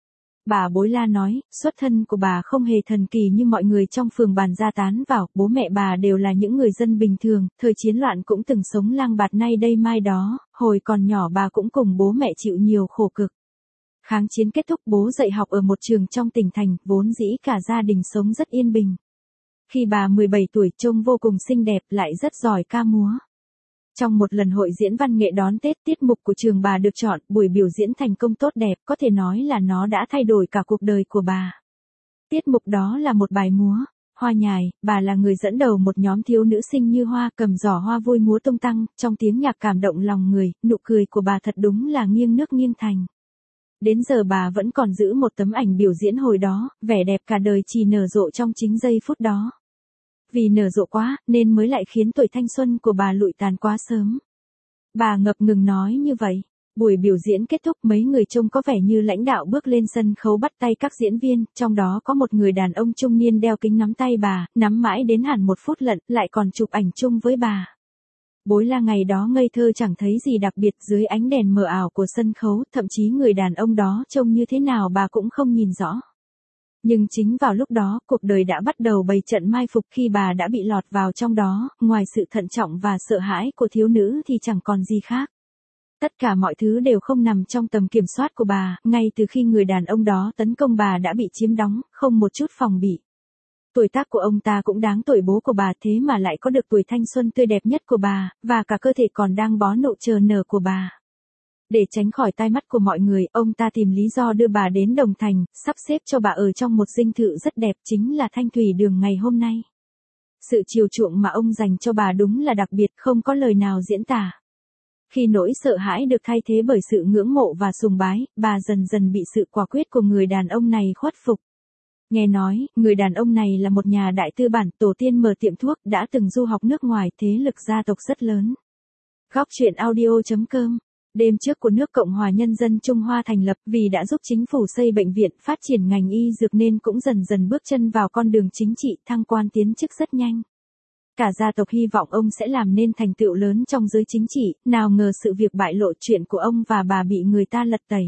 Bà Bối La nói, xuất thân của bà không hề thần kỳ như mọi người trong phường bàn gia tán vào, bố mẹ bà đều là những người dân bình thường, thời chiến loạn cũng từng sống lang bạt nay đây mai đó, hồi còn nhỏ bà cũng cùng bố mẹ chịu nhiều khổ cực. Kháng chiến kết thúc bố dạy học ở một trường trong tỉnh thành, vốn dĩ cả gia đình sống rất yên bình. Khi bà 17 tuổi trông vô cùng xinh đẹp lại rất giỏi ca múa. Trong một lần hội diễn văn nghệ đón Tết, tiết mục của trường bà được chọn, buổi biểu diễn thành công tốt đẹp, có thể nói là nó đã thay đổi cả cuộc đời của bà. Tiết mục đó là một bài múa, hoa nhài, bà là người dẫn đầu một nhóm thiếu nữ xinh như hoa, cầm giỏ hoa vui múa tung tăng, trong tiếng nhạc cảm động lòng người, nụ cười của bà thật đúng là nghiêng nước nghiêng thành. Đến giờ bà vẫn còn giữ một tấm ảnh biểu diễn hồi đó, vẻ đẹp cả đời chỉ nở rộ trong chính giây phút đó. Vì nở rộ quá, nên mới lại khiến tuổi thanh xuân của bà lụi tàn quá sớm. Bà ngập ngừng nói như vậy. Buổi biểu diễn kết thúc, mấy người trông có vẻ như lãnh đạo bước lên sân khấu bắt tay các diễn viên, trong đó có một người đàn ông trung niên đeo kính nắm tay bà, nắm mãi đến hẳn 1 phút lận, lại còn chụp ảnh chung với bà. Bối La ngày đó ngây thơ chẳng thấy gì đặc biệt, dưới ánh đèn mờ ảo của sân khấu, thậm chí người đàn ông đó trông như thế nào bà cũng không nhìn rõ. Nhưng chính vào lúc đó, cuộc đời đã bắt đầu bày trận mai phục, khi bà đã bị lọt vào trong đó, ngoài sự thận trọng và sợ hãi của thiếu nữ thì chẳng còn gì khác. Tất cả mọi thứ đều không nằm trong tầm kiểm soát của bà, ngay từ khi người đàn ông đó tấn công bà đã bị chiếm đóng, không một chút phòng bị. Tuổi tác của ông ta cũng đáng tuổi bố của bà thế mà lại có được tuổi thanh xuân tươi đẹp nhất của bà, và cả cơ thể còn đang bó nụ chờ nở của bà. Để tránh khỏi tai mắt của mọi người, ông ta tìm lý do đưa bà đến Đồng Thành, sắp xếp cho bà ở trong một dinh thự rất đẹp chính là Thanh Thủy Đường ngày hôm nay. Sự chiều chuộng mà ông dành cho bà đúng là đặc biệt, không có lời nào diễn tả. Khi nỗi sợ hãi được thay thế bởi sự ngưỡng mộ và sùng bái, bà dần dần bị sự quả quyết của người đàn ông này khuất phục. Nghe nói, người đàn ông này là một nhà đại tư bản, tổ tiên mở tiệm thuốc, đã từng du học nước ngoài, thế lực gia tộc rất lớn. Góc truyện audio.com. Đêm trước của nước Cộng hòa Nhân dân Trung Hoa thành lập, vì đã giúp chính phủ xây bệnh viện, phát triển ngành y dược nên cũng dần dần bước chân vào con đường chính trị, thăng quan tiến chức rất nhanh. Cả gia tộc hy vọng ông sẽ làm nên thành tựu lớn trong giới chính trị, nào ngờ sự việc bại lộ chuyện của ông và bà bị người ta lật tẩy.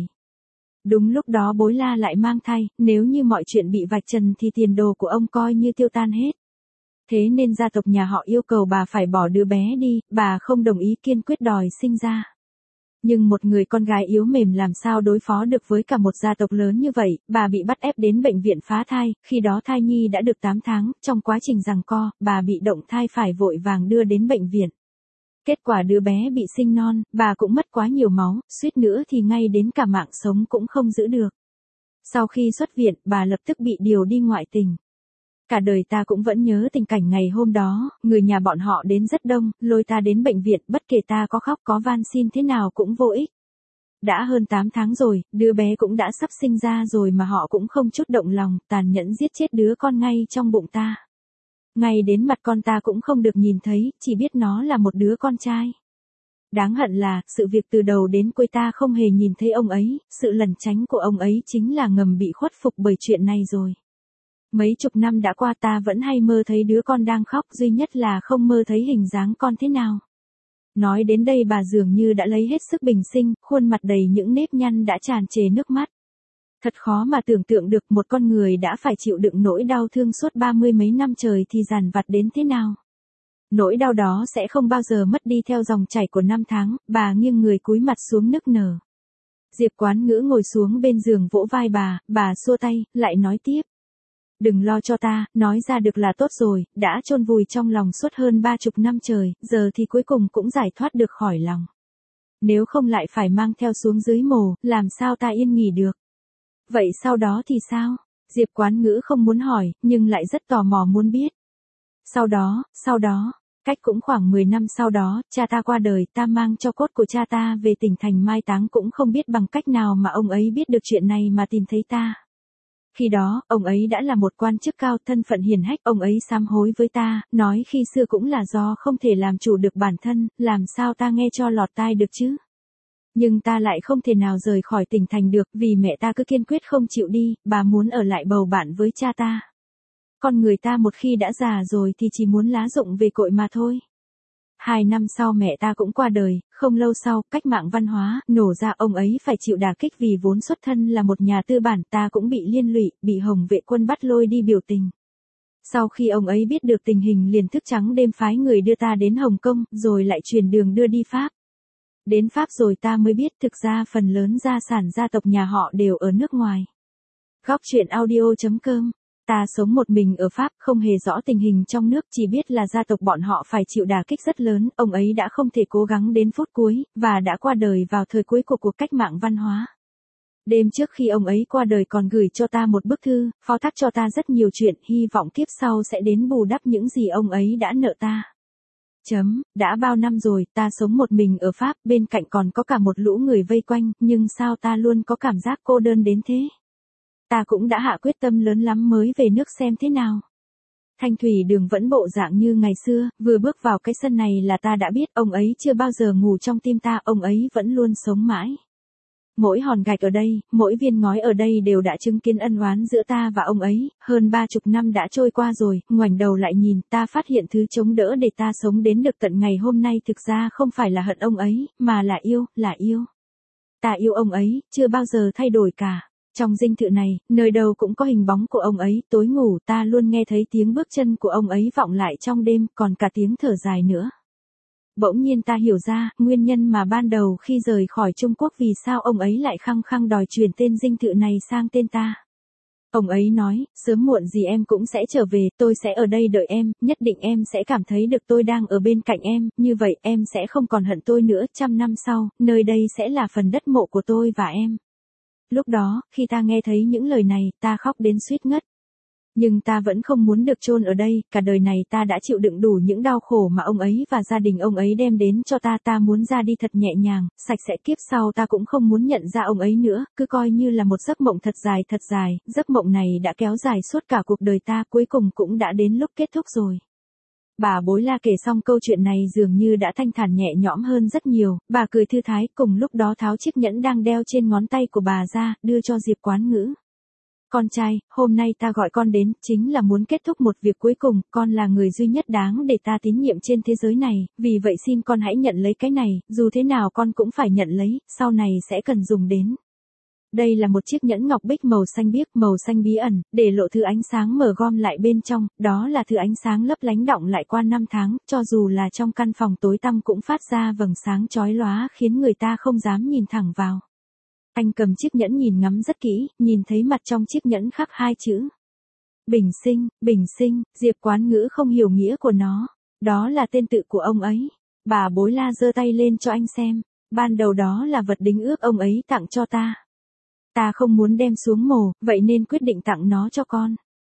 Đúng lúc đó Bối La lại mang thai, nếu như mọi chuyện bị vạch trần thì tiền đồ của ông coi như tiêu tan hết. Thế nên gia tộc nhà họ yêu cầu bà phải bỏ đứa bé đi, bà không đồng ý, kiên quyết đòi sinh ra. Nhưng một người con gái yếu mềm làm sao đối phó được với cả một gia tộc lớn như vậy, bà bị bắt ép đến bệnh viện phá thai, khi đó thai nhi đã được 8 tháng, trong quá trình giằng co, bà bị động thai phải vội vàng đưa đến bệnh viện. Kết quả đứa bé bị sinh non, bà cũng mất quá nhiều máu, suýt nữa thì ngay đến cả mạng sống cũng không giữ được. Sau khi xuất viện, bà lập tức bị điều đi ngoại tình. Cả đời ta cũng vẫn nhớ tình cảnh ngày hôm đó, người nhà bọn họ đến rất đông, lôi ta đến bệnh viện, bất kể ta có khóc có van xin thế nào cũng vô ích. Đã hơn 8 tháng rồi, đứa bé cũng đã sắp sinh ra rồi mà họ cũng không chút động lòng, tàn nhẫn giết chết đứa con ngay trong bụng ta. Ngay đến mặt con ta cũng không được nhìn thấy, chỉ biết nó là một đứa con trai. Đáng hận là, sự việc từ đầu đến cuối ta không hề nhìn thấy ông ấy, sự lẩn tránh của ông ấy chính là ngầm bị khuất phục bởi chuyện này rồi. Mấy chục năm đã qua ta vẫn hay mơ thấy đứa con đang khóc, duy nhất là không mơ thấy hình dáng con thế nào. Nói đến đây bà dường như đã lấy hết sức bình sinh, khuôn mặt đầy những nếp nhăn đã tràn trề nước mắt. Thật khó mà tưởng tượng được một con người đã phải chịu đựng nỗi đau thương suốt 30 mấy năm trời thì dằn vặt đến thế nào. Nỗi đau đó sẽ không bao giờ mất đi theo dòng chảy của năm tháng, bà nghiêng người cúi mặt xuống nức nở. Diệp Quán Ngữ ngồi xuống bên giường vỗ vai bà xua tay, lại nói tiếp. Đừng lo cho ta, nói ra được là tốt rồi, đã chôn vùi trong lòng suốt hơn 30 năm trời, giờ thì cuối cùng cũng giải thoát được khỏi lòng. Nếu không lại phải mang theo xuống dưới mồ, làm sao ta yên nghỉ được. Vậy sau đó thì sao? Diệp Quán Ngữ không muốn hỏi, nhưng lại rất tò mò muốn biết. Sau đó, cách cũng khoảng 10 năm sau đó, cha ta qua đời, ta mang cho cốt của cha ta về tỉnh thành mai táng, cũng không biết bằng cách nào mà ông ấy biết được chuyện này mà tìm thấy ta. Khi đó, ông ấy đã là một quan chức cao, thân phận hiền hách, ông ấy sám hối với ta, nói khi xưa cũng là do không thể làm chủ được bản thân, làm sao ta nghe cho lọt tai được chứ. Nhưng ta lại không thể nào rời khỏi tỉnh thành được, vì mẹ ta cứ kiên quyết không chịu đi, bà muốn ở lại bầu bạn với cha ta. Con người ta một khi đã già rồi thì chỉ muốn lá rụng về cội mà thôi. 2 năm sau mẹ ta cũng qua đời, không lâu sau, cách mạng văn hóa nổ ra, ông ấy phải chịu đả kích vì vốn xuất thân là một nhà tư bản, ta cũng bị liên lụy, bị Hồng vệ quân bắt lôi đi biểu tình. Sau khi ông ấy biết được tình hình liền thức trắng đêm phái người đưa ta đến Hồng Kông, rồi lại truyền đường đưa đi Pháp. Đến Pháp rồi ta mới biết thực ra phần lớn gia sản gia tộc nhà họ đều ở nước ngoài. Góc truyện audio.com. Ta sống một mình ở Pháp, không hề rõ tình hình trong nước, chỉ biết là gia tộc bọn họ phải chịu đả kích rất lớn, ông ấy đã không thể cố gắng đến phút cuối, và đã qua đời vào thời cuối của cuộc cách mạng văn hóa. Đêm trước khi ông ấy qua đời còn gửi cho ta một bức thư, phó thác cho ta rất nhiều chuyện, hy vọng kiếp sau sẽ đến bù đắp những gì ông ấy đã nợ ta. Đã bao năm rồi, ta sống một mình ở Pháp, bên cạnh còn có cả một lũ người vây quanh, nhưng sao ta luôn có cảm giác cô đơn đến thế? Ta cũng đã hạ quyết tâm lớn lắm mới về nước xem thế nào. Thanh Thủy Đường vẫn bộ dạng như ngày xưa, vừa bước vào cái sân này là ta đã biết ông ấy chưa bao giờ ngủ trong tim ta, ông ấy vẫn luôn sống mãi. Mỗi hòn gạch ở đây, mỗi viên ngói ở đây đều đã chứng kiến ân oán giữa ta và ông ấy, hơn 30 năm đã trôi qua rồi, ngoảnh đầu lại nhìn, ta phát hiện thứ chống đỡ để ta sống đến được tận ngày hôm nay thực ra không phải là hận ông ấy, mà là yêu. Ta yêu ông ấy, chưa bao giờ thay đổi cả. Trong dinh thự này, nơi đâu cũng có hình bóng của ông ấy, tối ngủ ta luôn nghe thấy tiếng bước chân của ông ấy vọng lại trong đêm, còn cả tiếng thở dài nữa. Bỗng nhiên ta hiểu ra, nguyên nhân mà ban đầu khi rời khỏi Trung Quốc vì sao ông ấy lại khăng khăng đòi chuyển tên dinh thự này sang tên ta. Ông ấy nói, sớm muộn gì em cũng sẽ trở về, tôi sẽ ở đây đợi em, nhất định em sẽ cảm thấy được tôi đang ở bên cạnh em, như vậy em sẽ không còn hận tôi nữa, 100 năm sau, nơi đây sẽ là phần đất mộ của tôi và em. Lúc đó, khi ta nghe thấy những lời này, ta khóc đến suýt ngất. Nhưng ta vẫn không muốn được chôn ở đây, cả đời này ta đã chịu đựng đủ những đau khổ mà ông ấy và gia đình ông ấy đem đến cho ta muốn ra đi thật nhẹ nhàng, sạch sẽ, kiếp sau ta cũng không muốn nhận ra ông ấy nữa, cứ coi như là một giấc mộng thật dài, giấc mộng này đã kéo dài suốt cả cuộc đời ta, cuối cùng cũng đã đến lúc kết thúc rồi. Bà Bối La kể xong câu chuyện này dường như đã thanh thản nhẹ nhõm hơn rất nhiều, bà cười thư thái, cùng lúc đó tháo chiếc nhẫn đang đeo trên ngón tay của bà ra, đưa cho Diệp Quán Ngữ. Con trai, hôm nay ta gọi con đến, chính là muốn kết thúc một việc cuối cùng, con là người duy nhất đáng để ta tín nhiệm trên thế giới này, vì vậy xin con hãy nhận lấy cái này, dù thế nào con cũng phải nhận lấy, sau này sẽ cần dùng đến. Đây là một chiếc nhẫn ngọc bích màu xanh biếc, màu xanh bí ẩn, để lộ thứ ánh sáng mờ gom lại bên trong, đó là thứ ánh sáng lấp lánh đọng lại qua 5 tháng, cho dù là trong căn phòng tối tăm cũng phát ra vầng sáng chói lóa khiến người ta không dám nhìn thẳng vào. Anh cầm chiếc nhẫn nhìn ngắm rất kỹ, nhìn thấy mặt trong chiếc nhẫn khắc 2 chữ. Bình sinh, Diệp Quán Ngữ không hiểu nghĩa của nó. Đó là tên tự của ông ấy. Bà Bối La giơ tay lên cho anh xem. Ban đầu đó là vật đính ước ông ấy tặng cho ta. Ta không muốn đem xuống mồ, vậy nên quyết định tặng nó cho con.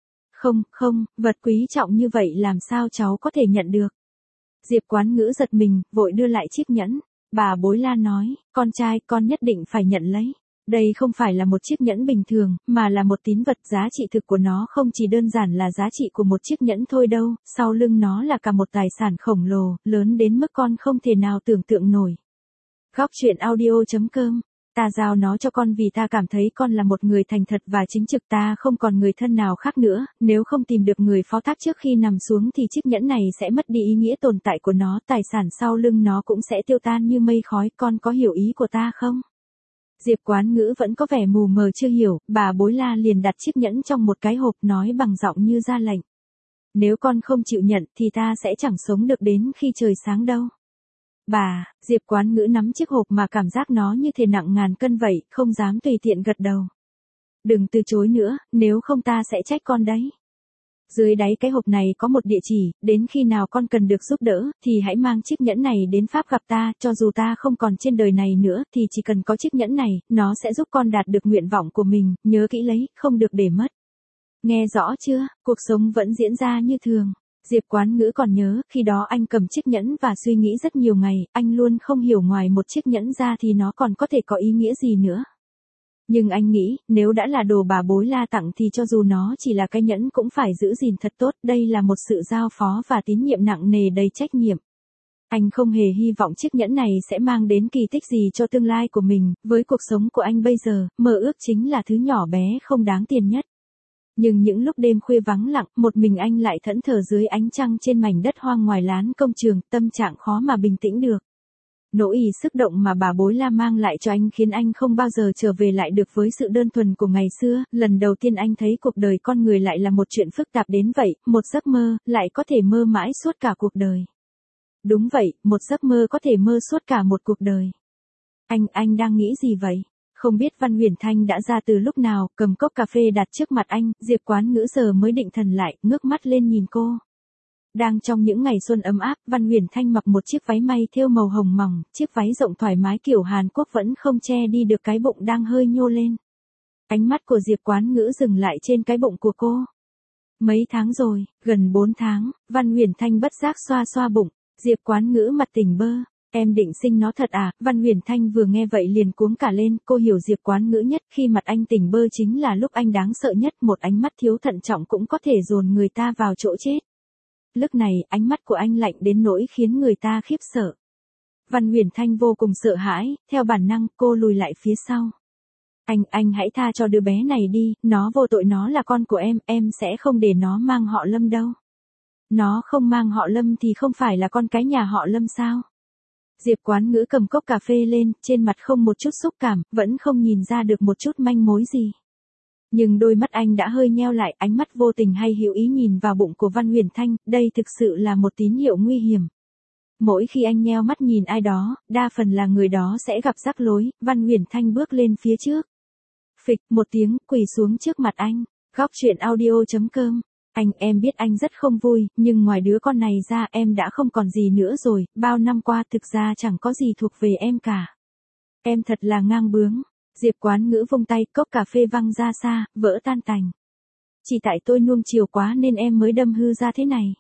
Không, vật quý trọng như vậy làm sao cháu có thể nhận được. Diệp Quán Ngữ giật mình, vội đưa lại chiếc nhẫn. Bà Bối La nói, con trai, con nhất định phải nhận lấy. Đây không phải là một chiếc nhẫn bình thường, mà là một tín vật, giá trị thực của nó không chỉ đơn giản là giá trị của một chiếc nhẫn thôi đâu, sau lưng nó là cả một tài sản khổng lồ, lớn đến mức con không thể nào tưởng tượng nổi. Góc truyện audio.com. Ta giao nó cho con vì ta cảm thấy con là một người thành thật và chính trực, ta không còn người thân nào khác nữa, nếu không tìm được người phó thác trước khi nằm xuống thì chiếc nhẫn này sẽ mất đi ý nghĩa tồn tại của nó, tài sản sau lưng nó cũng sẽ tiêu tan như mây khói, con có hiểu ý của ta không? Diệp Quán Ngữ vẫn có vẻ mù mờ chưa hiểu, bà Bối La liền đặt chiếc nhẫn trong một cái hộp nói bằng giọng như ra lệnh. Nếu con không chịu nhận thì ta sẽ chẳng sống được đến khi trời sáng đâu. Bà, Diệp Quán Ngữ nắm chiếc hộp mà cảm giác nó như thể nặng ngàn cân vậy, không dám tùy tiện gật đầu. Đừng từ chối nữa, nếu không ta sẽ trách con đấy. Dưới đáy cái hộp này có một địa chỉ, đến khi nào con cần được giúp đỡ, thì hãy mang chiếc nhẫn này đến Pháp gặp ta, cho dù ta không còn trên đời này nữa, thì chỉ cần có chiếc nhẫn này, nó sẽ giúp con đạt được nguyện vọng của mình, nhớ kỹ lấy, không được để mất. Nghe rõ chưa, cuộc sống vẫn diễn ra như thường. Diệp Quán Ngữ còn nhớ, khi đó anh cầm chiếc nhẫn và suy nghĩ rất nhiều ngày, anh luôn không hiểu ngoài một chiếc nhẫn ra thì nó còn có thể có ý nghĩa gì nữa. Nhưng anh nghĩ, nếu đã là đồ bà Bối La tặng thì cho dù nó chỉ là cái nhẫn cũng phải giữ gìn thật tốt, đây là một sự giao phó và tín nhiệm nặng nề đầy trách nhiệm. Anh không hề hy vọng chiếc nhẫn này sẽ mang đến kỳ tích gì cho tương lai của mình, với cuộc sống của anh bây giờ, mơ ước chính là thứ nhỏ bé không đáng tiền nhất. Nhưng những lúc đêm khuya vắng lặng, một mình anh lại thẫn thờ dưới ánh trăng trên mảnh đất hoang ngoài lán công trường, tâm trạng khó mà bình tĩnh được. Nỗi sức động mà bà Bối La mang lại cho anh khiến anh không bao giờ trở về lại được với sự đơn thuần của ngày xưa, lần đầu tiên anh thấy cuộc đời con người lại là một chuyện phức tạp đến vậy, một giấc mơ, lại có thể mơ mãi suốt cả cuộc đời. Đúng vậy, một giấc mơ có thể mơ suốt cả một cuộc đời. Anh đang nghĩ gì vậy? Không biết Văn Huyền Thanh đã ra từ lúc nào, cầm cốc cà phê đặt trước mặt anh, Diệp Quán Ngữ giờ mới định thần lại, ngước mắt lên nhìn cô. Đang trong những ngày xuân ấm áp, Văn Huyền Thanh mặc một chiếc váy may thêu màu hồng mỏng, chiếc váy rộng thoải mái kiểu Hàn Quốc vẫn không che đi được cái bụng đang hơi nhô lên. Ánh mắt của Diệp Quán Ngữ dừng lại trên cái bụng của cô. Mấy tháng rồi, gần 4 tháng, Văn Huyền Thanh bất giác xoa xoa bụng, Diệp Quán Ngữ mặt tỉnh bơ. Em định sinh nó thật à? Văn Huyền Thanh vừa nghe vậy liền cuống cả lên, cô hiểu Diệp Quán Ngữ nhất, khi mặt anh tỉnh bơ chính là lúc anh đáng sợ nhất, một ánh mắt thiếu thận trọng cũng có thể dồn người ta vào chỗ chết. Lúc này, ánh mắt của anh lạnh đến nỗi khiến người ta khiếp sợ. Văn Huyền Thanh vô cùng sợ hãi, theo bản năng, cô lùi lại phía sau. Anh hãy tha cho đứa bé này đi, nó vô tội, nó là con của em sẽ không để nó mang họ Lâm đâu. Nó không mang họ Lâm thì không phải là con cái nhà họ Lâm sao? Diệp Quán Ngữ cầm cốc cà phê lên, trên mặt không một chút xúc cảm, vẫn không nhìn ra được một chút manh mối gì. Nhưng đôi mắt anh đã hơi nheo lại, ánh mắt vô tình hay hữu ý nhìn vào bụng của Văn Huyền Thanh, đây thực sự là một tín hiệu nguy hiểm. Mỗi khi anh nheo mắt nhìn ai đó, đa phần là người đó sẽ gặp rắc rối. Văn Huyền Thanh bước lên phía trước. Phịch một tiếng, quỳ xuống trước mặt anh. Góc truyện audio.com. Anh, em biết anh rất không vui, nhưng ngoài đứa con này ra em đã không còn gì nữa rồi, bao năm qua thực ra chẳng có gì thuộc về em cả. Em thật là ngang bướng. Diệp Quán Ngữ vung tay, cốc cà phê văng ra xa, vỡ tan tành. Chỉ tại tôi nuông chiều quá nên em mới đâm hư ra thế này.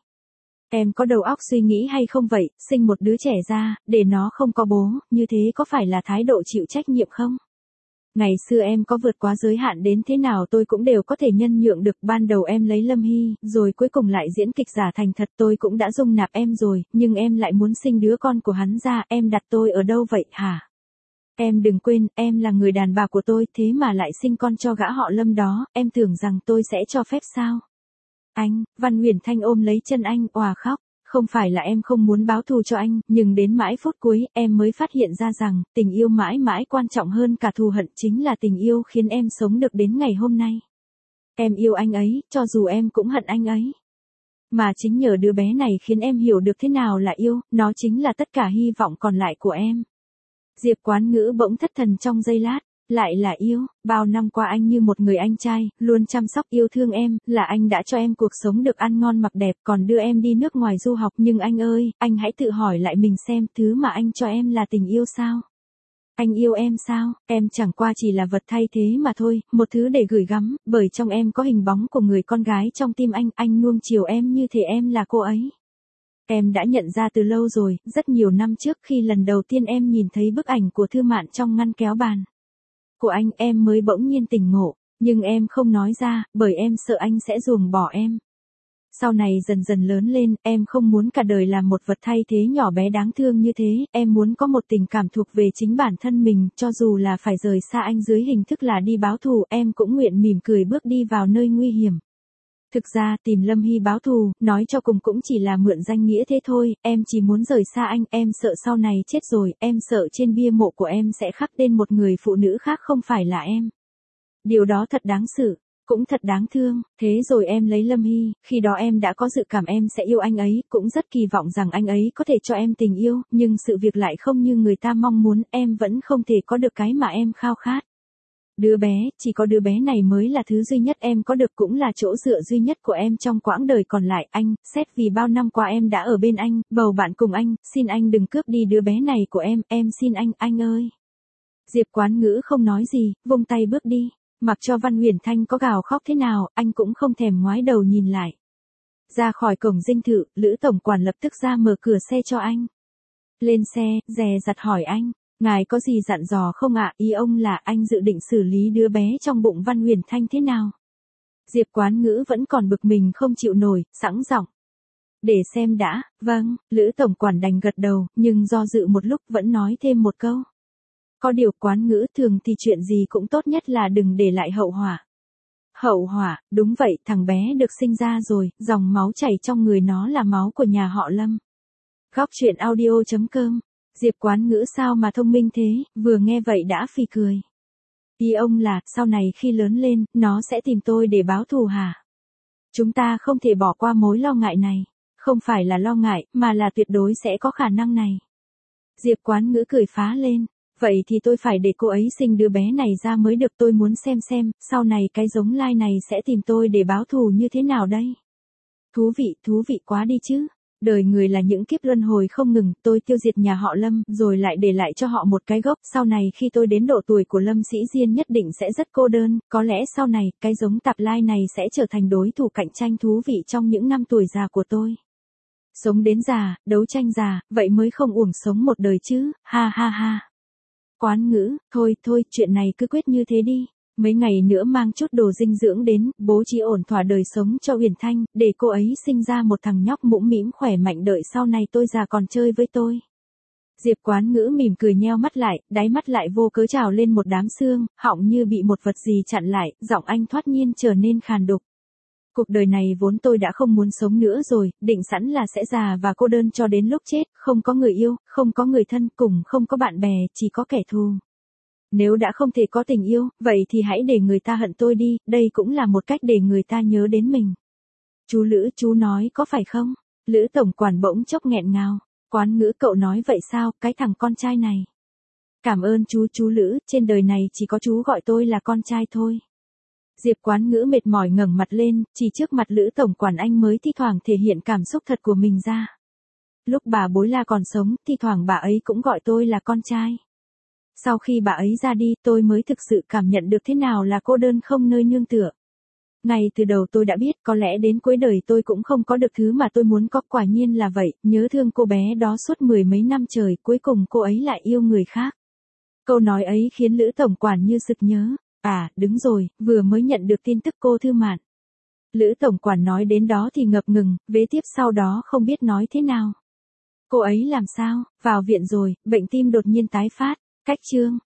Em có đầu óc suy nghĩ hay không vậy, sinh một đứa trẻ ra, để nó không có bố, như thế có phải là thái độ chịu trách nhiệm không? Ngày xưa em có vượt quá giới hạn đến thế nào tôi cũng đều có thể nhân nhượng được. Ban đầu em lấy Lâm Hy, rồi cuối cùng lại diễn kịch giả thành thật, tôi cũng đã dung nạp em rồi, nhưng em lại muốn sinh đứa con của hắn ra, em đặt tôi ở đâu vậy hả? Em đừng quên, em là người đàn bà của tôi, thế mà lại sinh con cho gã họ Lâm đó, em tưởng rằng tôi sẽ cho phép sao? Anh, Văn Huyền Thanh ôm lấy chân anh, òa khóc. Không phải là em không muốn báo thù cho anh, nhưng đến mãi phút cuối, em mới phát hiện ra rằng, tình yêu mãi mãi quan trọng hơn cả thù hận, chính là tình yêu khiến em sống được đến ngày hôm nay. Em yêu anh ấy, cho dù em cũng hận anh ấy. Mà chính nhờ đứa bé này khiến em hiểu được thế nào là yêu, nó chính là tất cả hy vọng còn lại của em. Diệp Quán Ngữ bỗng thất thần trong giây lát. Lại là yêu, bao năm qua anh như một người anh trai, luôn chăm sóc yêu thương em, là anh đã cho em cuộc sống được ăn ngon mặc đẹp, còn đưa em đi nước ngoài du học, nhưng anh ơi, anh hãy tự hỏi lại mình xem, thứ mà anh cho em là tình yêu sao? Anh yêu em sao? Em chẳng qua chỉ là vật thay thế mà thôi, một thứ để gửi gắm, bởi trong em có hình bóng của người con gái trong tim anh nuông chiều em như thể em là cô ấy. Em đã nhận ra từ lâu rồi, rất nhiều năm trước khi lần đầu tiên em nhìn thấy bức ảnh của Thư Mạn trong ngăn kéo bàn của anh, em mới bỗng nhiên tỉnh ngộ, nhưng em không nói ra, bởi em sợ anh sẽ ruồng bỏ em. Sau này dần dần lớn lên, em không muốn cả đời làm một vật thay thế nhỏ bé đáng thương như thế, em muốn có một tình cảm thuộc về chính bản thân mình, cho dù là phải rời xa anh dưới hình thức là đi báo thù, em cũng nguyện mỉm cười bước đi vào nơi nguy hiểm. Thực ra tìm Lâm Hy báo thù, nói cho cùng cũng chỉ là mượn danh nghĩa thế thôi, em chỉ muốn rời xa anh, em sợ sau này chết rồi, em sợ trên bia mộ của em sẽ khắc tên một người phụ nữ khác không phải là em. Điều đó thật đáng sợ, cũng thật đáng thương, thế rồi em lấy Lâm Hy, khi đó em đã có dự cảm em sẽ yêu anh ấy, cũng rất kỳ vọng rằng anh ấy có thể cho em tình yêu, nhưng sự việc lại không như người ta mong muốn, em vẫn không thể có được cái mà em khao khát. Đứa bé, chỉ có đứa bé này mới là thứ duy nhất em có được, cũng là chỗ dựa duy nhất của em trong quãng đời còn lại. Anh, xét vì bao năm qua em đã ở bên anh, bầu bạn cùng anh, xin anh đừng cướp đi đứa bé này của em xin anh ơi. Diệp Quán Ngữ không nói gì, vung tay bước đi, mặc cho Văn Huyền Thanh có gào khóc thế nào, anh cũng không thèm ngoái đầu nhìn lại. Ra khỏi cổng dinh thự, Lữ tổng quản lập tức ra mở cửa xe cho anh. Lên xe, dè dặt hỏi anh. Ngài có gì dặn dò không ạ? Ý ông là anh dự định xử lý đứa bé trong bụng Văn Huyền Thanh thế nào? Diệp Quán Ngữ vẫn còn bực mình không chịu nổi, sẵn giọng. Để xem đã, vâng, Lữ tổng quản đành gật đầu, nhưng do dự một lúc vẫn nói thêm một câu. Có điều Quán Ngữ, thường thì chuyện gì cũng tốt nhất là đừng để lại hậu họa. Hậu họa, đúng vậy, thằng bé được sinh ra rồi, dòng máu chảy trong người nó là máu của nhà họ Lâm. Góc truyện audio.com. Diệp Quán Ngữ sao mà thông minh thế, vừa nghe vậy đã phì cười. Ý ông là, sau này khi lớn lên, nó sẽ tìm tôi để báo thù hả? Chúng ta không thể bỏ qua mối lo ngại này. Không phải là lo ngại, mà là tuyệt đối sẽ có khả năng này. Diệp Quán Ngữ cười phá lên. Vậy thì tôi phải để cô ấy sinh đứa bé này ra mới được, tôi muốn xem, sau này cái giống lai này sẽ tìm tôi để báo thù như thế nào đây? Thú vị quá đi chứ. Đời người là những kiếp luân hồi không ngừng, tôi tiêu diệt nhà họ Lâm, rồi lại để lại cho họ một cái gốc, sau này khi tôi đến độ tuổi của Lâm Sĩ Diên nhất định sẽ rất cô đơn, có lẽ sau này, cái giống tạp lai này sẽ trở thành đối thủ cạnh tranh thú vị trong những năm tuổi già của tôi. Sống đến già, đấu tranh già, vậy mới không uổng sống một đời chứ, ha ha ha. Quán Ngữ, thôi, chuyện này cứ quyết như thế đi. Mấy ngày nữa mang chút đồ dinh dưỡng đến, bố trí ổn thỏa đời sống cho Huyền Thanh, để cô ấy sinh ra một thằng nhóc mũm mĩm khỏe mạnh, đợi sau này tôi già còn chơi với tôi. Diệp Quán Ngữ mỉm cười nheo mắt lại, đáy mắt lại vô cớ trào lên một đám sương, họng như bị một vật gì chặn lại, giọng anh thoát nhiên trở nên khàn đục. Cuộc đời này vốn tôi đã không muốn sống nữa rồi, định sẵn là sẽ già và cô đơn cho đến lúc chết, không có người yêu, không có người thân, cùng không có bạn bè, chỉ có kẻ thù. Nếu đã không thể có tình yêu, vậy thì hãy để người ta hận tôi đi, đây cũng là một cách để người ta nhớ đến mình. Chú Lữ, chú nói có phải không? Lữ tổng quản bỗng chốc nghẹn ngào. Quán ngữ cậu nói vậy sao, cái thằng con trai này. Cảm ơn chú Lữ, trên đời này chỉ có chú gọi tôi là con trai thôi. Diệp Quán Ngữ mệt mỏi ngẩng mặt lên, chỉ trước mặt Lữ tổng quản anh mới thi thoảng thể hiện cảm xúc thật của mình ra. Lúc bà Bối La còn sống, thi thoảng bà ấy cũng gọi tôi là con trai. Sau khi bà ấy ra đi, tôi mới thực sự cảm nhận được thế nào là cô đơn không nơi nương tựa. Ngay từ đầu tôi đã biết có lẽ đến cuối đời tôi cũng không có được thứ mà tôi muốn có, quả nhiên là vậy, nhớ thương cô bé đó suốt mười mấy năm trời, cuối cùng cô ấy lại yêu người khác. Câu nói ấy khiến Lữ tổng quản như sực nhớ. À, đúng rồi, vừa mới nhận được tin tức cô Thư Mạn. Lữ tổng quản nói đến đó thì ngập ngừng, vế tiếp sau đó không biết nói thế nào. Cô ấy làm sao, vào viện rồi, bệnh tim đột nhiên tái phát, cách chương.